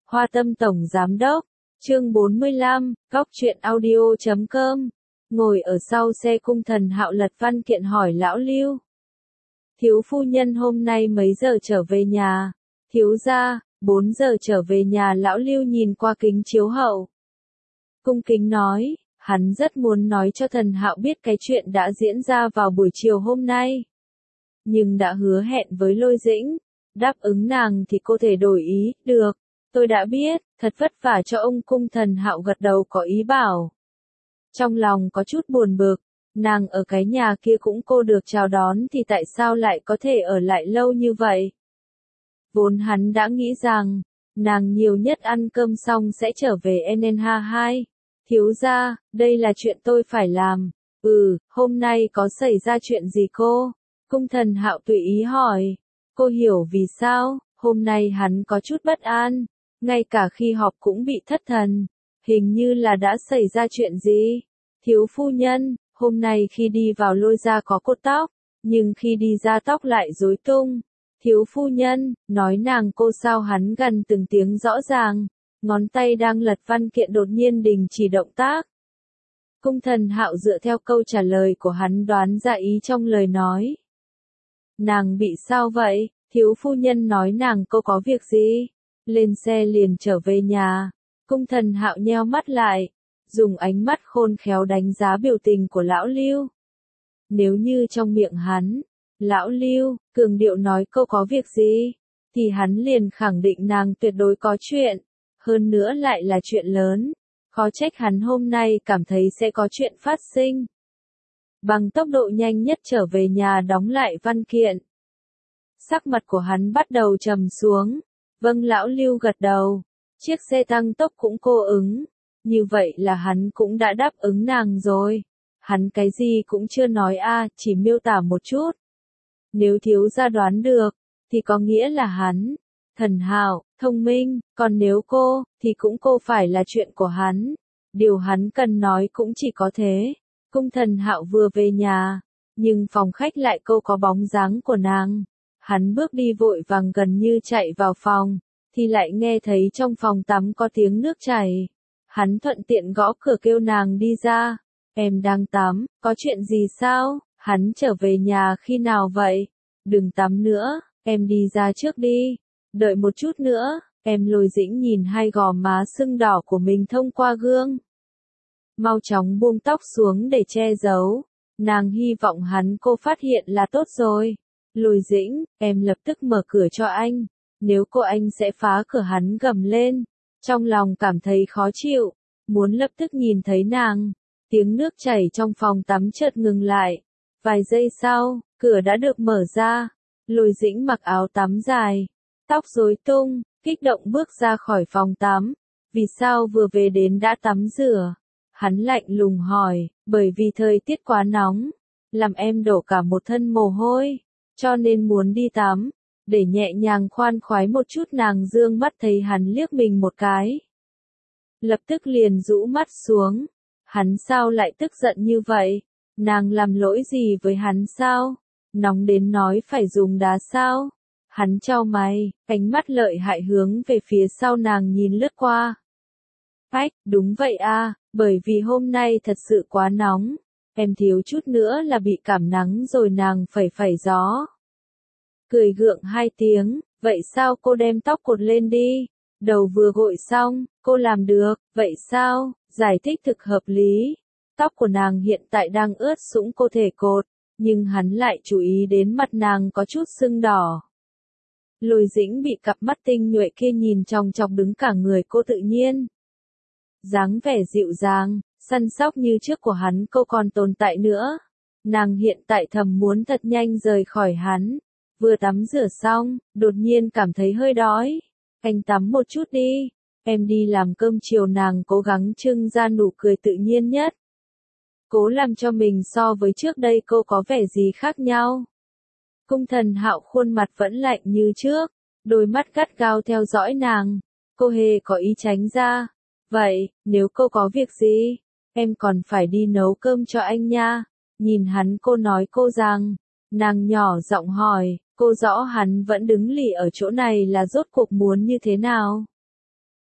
Hoa Tâm Tổng Giám Đốc, chương 45, Góc truyện audio.com. Ngồi ở sau xe Cung Thần Hạo lật văn kiện hỏi lão Lưu. Thiếu phu nhân hôm nay mấy giờ trở về nhà? Thiếu gia, 4 giờ trở về nhà. Lão Lưu nhìn qua kính chiếu hậu. Cung kính nói, hắn rất muốn nói cho Thần Hạo biết cái chuyện đã diễn ra vào buổi chiều hôm nay. Nhưng đã hứa hẹn với Lôi Dĩnh, đáp ứng nàng thì cô thể đổi ý, được, tôi đã biết, thật vất vả cho ông. Cung Thần Hạo gật đầu có ý bảo. Trong lòng có chút buồn bực, nàng ở cái nhà kia cũng cô được chào đón thì tại sao lại có thể ở lại lâu như vậy? Vốn hắn đã nghĩ rằng, nàng nhiều nhất ăn cơm xong sẽ trở về NH2. Thiếu gia, đây là chuyện tôi phải làm. Hôm nay có xảy ra chuyện gì cô? Cung Thần Hạo tùy ý hỏi. Cô hiểu vì sao, hôm nay hắn có chút bất an, ngay cả khi họp cũng bị thất thần. Hình như là đã xảy ra chuyện gì? Thiếu phu nhân, hôm nay khi đi vào Lôi gia có cột tóc, nhưng khi đi ra tóc lại rối tung. Thiếu phu nhân, nói nàng cô sao? Hắn gần từng tiếng rõ ràng, ngón tay đang lật văn kiện đột nhiên đình chỉ động tác. Cung Thần Hạo dựa theo câu trả lời của hắn đoán ra ý trong lời nói. Nàng bị sao vậy? Thiếu phu nhân nói nàng cô có việc gì? Lên xe liền trở về nhà. Cung Thần Hạo nheo mắt lại, dùng ánh mắt khôn khéo đánh giá biểu tình của lão Lưu. Nếu như trong miệng hắn, lão Lưu, cường điệu nói cô có việc gì, thì hắn liền khẳng định nàng tuyệt đối có chuyện, hơn nữa lại là chuyện lớn. Khó trách hắn hôm nay cảm thấy sẽ có chuyện phát sinh. Bằng tốc độ nhanh nhất trở về nhà đóng lại văn kiện. Sắc mặt của hắn bắt đầu trầm xuống. Vâng, lão Lưu gật đầu. Chiếc xe tăng tốc cũng cô ứng. Như vậy là hắn cũng đã đáp ứng nàng rồi. Hắn cái gì cũng chưa nói chỉ miêu tả một chút. Nếu thiếu gia đoán được, thì có nghĩa là hắn, Thần Hạo, thông minh, còn nếu cô, thì cũng cô phải là chuyện của hắn. Điều hắn cần nói cũng chỉ có thế. Cung Thần Hạo vừa về nhà, nhưng phòng khách lại có bóng dáng của nàng. Hắn bước đi vội vàng gần như chạy vào phòng, thì lại nghe thấy trong phòng tắm có tiếng nước chảy. Hắn thuận tiện gõ cửa kêu nàng đi ra. Em đang tắm, có chuyện gì sao? Hắn trở về nhà khi nào vậy? Đừng tắm nữa, em đi ra trước đi. Đợi một chút nữa, em. Lôi Dĩnh nhìn hai gò má sưng đỏ của mình thông qua gương. Mau chóng buông tóc xuống để che giấu. Nàng hy vọng hắn cô phát hiện là tốt rồi. Lôi Dĩnh, em lập tức mở cửa cho anh. Nếu cô anh sẽ phá cửa. Hắn gầm lên. Trong lòng cảm thấy khó chịu. Muốn lập tức nhìn thấy nàng. Tiếng nước chảy trong phòng tắm chợt ngừng lại. Vài giây sau, cửa đã được mở ra. Lôi Dĩnh mặc áo tắm dài, tóc rối tung, kích động bước ra khỏi phòng tắm. Vì sao vừa về đến đã tắm rửa? Hắn lạnh lùng hỏi, bởi vì thời tiết quá nóng, làm em đổ cả một thân mồ hôi, cho nên muốn đi tắm, để nhẹ nhàng khoan khoái một chút. Nàng dương mắt thấy hắn liếc mình một cái. Lập tức liền rũ mắt xuống. Hắn sao lại tức giận như vậy? Nàng làm lỗi gì với hắn sao? Nóng đến nói phải dùng đá sao? Hắn chau mày, ánh mắt lợi hại hướng về phía sau nàng nhìn lướt qua. Đúng vậy bởi vì hôm nay thật sự quá nóng. Em thiếu chút nữa là bị cảm nắng rồi. Nàng phẩy gió. Cười gượng hai tiếng, vậy sao cô đem tóc cột lên đi? Đầu vừa gội xong, cô làm được, vậy sao? Giải thích thực hợp lý. Tóc của nàng hiện tại đang ướt sũng, cô thể cột, nhưng hắn lại chú ý đến mặt nàng có chút sưng đỏ. Lôi Dĩnh bị cặp mắt tinh nhuệ kia nhìn chòng chọc đứng cả người. Cô tự nhiên, dáng vẻ dịu dàng, săn sóc như trước của hắn cô còn tồn tại nữa. Nàng hiện tại thầm muốn thật nhanh rời khỏi hắn. Vừa tắm rửa xong, đột nhiên cảm thấy hơi đói. Anh tắm một chút đi, em đi làm cơm chiều. Nàng cố gắng trưng ra nụ cười tự nhiên nhất. Cố làm cho mình so với trước đây cô có vẻ gì khác nhau. Cung Thần Hạo khuôn mặt vẫn lạnh như trước, đôi mắt gắt gao theo dõi nàng. Cô hề có ý tránh ra. Vậy, nếu cô có việc gì, em còn phải đi nấu cơm cho anh nha. Nhìn hắn cô nói cô rằng. Nàng nhỏ giọng hỏi, cô rõ hắn vẫn đứng lì ở chỗ này là rốt cuộc muốn như thế nào.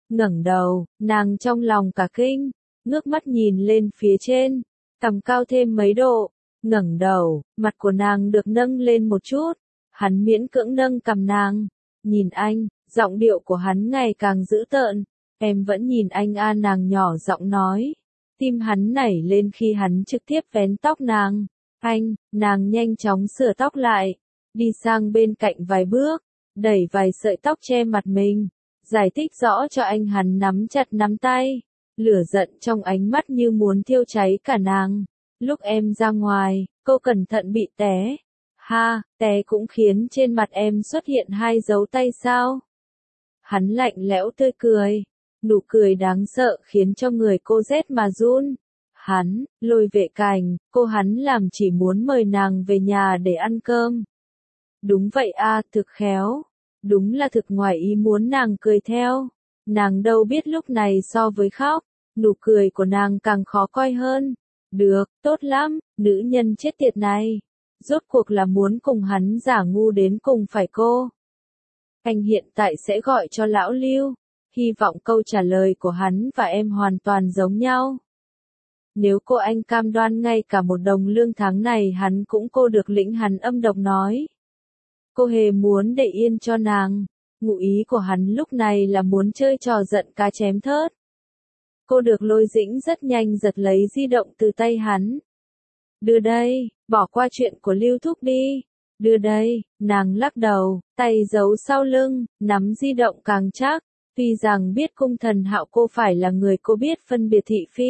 ngẩng đầu, nàng trong lòng cả kinh, ngước mắt nhìn lên phía trên, cằm cao thêm mấy độ, ngẩng đầu, mặt của nàng được nâng lên một chút, hắn miễn cưỡng nâng cằm nàng, nhìn anh, giọng điệu của hắn ngày càng dữ tợn, em vẫn nhìn anh à, nàng nhỏ giọng nói, tim hắn nảy lên khi hắn trực tiếp vén tóc nàng, nàng nhanh chóng sửa tóc lại, đi sang bên cạnh vài bước, đẩy vài sợi tóc che mặt mình, giải thích rõ cho anh. Hắn nắm chặt nắm tay, lửa giận trong ánh mắt như muốn thiêu cháy cả nàng. Lúc em ra ngoài, cô cẩn thận bị té. Ha, té cũng khiến trên mặt em xuất hiện 2 dấu tay sao? Hắn lạnh lẽo tươi cười, nụ cười đáng sợ khiến cho người cô rét mà run. Hắn, Lôi Vệ Cảnh, hắn làm chỉ muốn mời nàng về nhà để ăn cơm. Đúng vậy à, thực khéo. Đúng là thực ngoài ý muốn, nàng cười theo. Nàng đâu biết lúc này so với khóc, nụ cười của nàng càng khó coi hơn. Được, tốt lắm, nữ nhân chết tiệt này. Rốt cuộc là muốn cùng hắn giả ngu đến cùng phải cô. Anh hiện tại sẽ gọi cho lão Lưu. Hy vọng câu trả lời của hắn và em hoàn toàn giống nhau. Nếu anh cam đoan ngay cả 1 đồng lương tháng này hắn cũng được lĩnh, hắn âm độc nói. Cô hề muốn để yên cho nàng. Ngụ ý của hắn lúc này là muốn chơi trò giận cá chém thớt. Cô được Lôi Dĩnh rất nhanh giật lấy di động từ tay hắn. Đưa đây, bỏ qua chuyện của Lưu Thúc đi. Đưa đây, nàng lắc đầu, tay giấu sau lưng, nắm di động càng chắc. Tuy rằng biết Cung Thần Hạo cô phải là người cô biết phân biệt thị phi.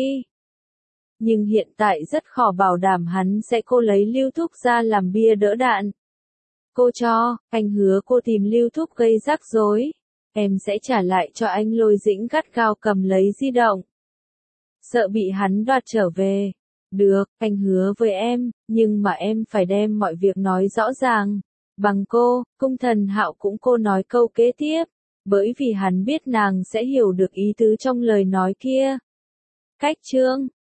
Nhưng hiện tại rất khó bảo đảm hắn sẽ lấy Lưu Thúc ra làm bia đỡ đạn. Cô cho, anh hứa cô tìm Lưu Thúc gây rắc rối. Em sẽ trả lại cho anh. Lôi Dĩnh gắt gao cầm lấy di động. Sợ bị hắn đoạt trở về. Được, anh hứa với em, nhưng mà em phải đem mọi việc nói rõ ràng. Bằng cô, Cung Thần Hạo cũng nói câu kế tiếp. Bởi vì hắn biết nàng sẽ hiểu được ý tứ trong lời nói kia. Cách chương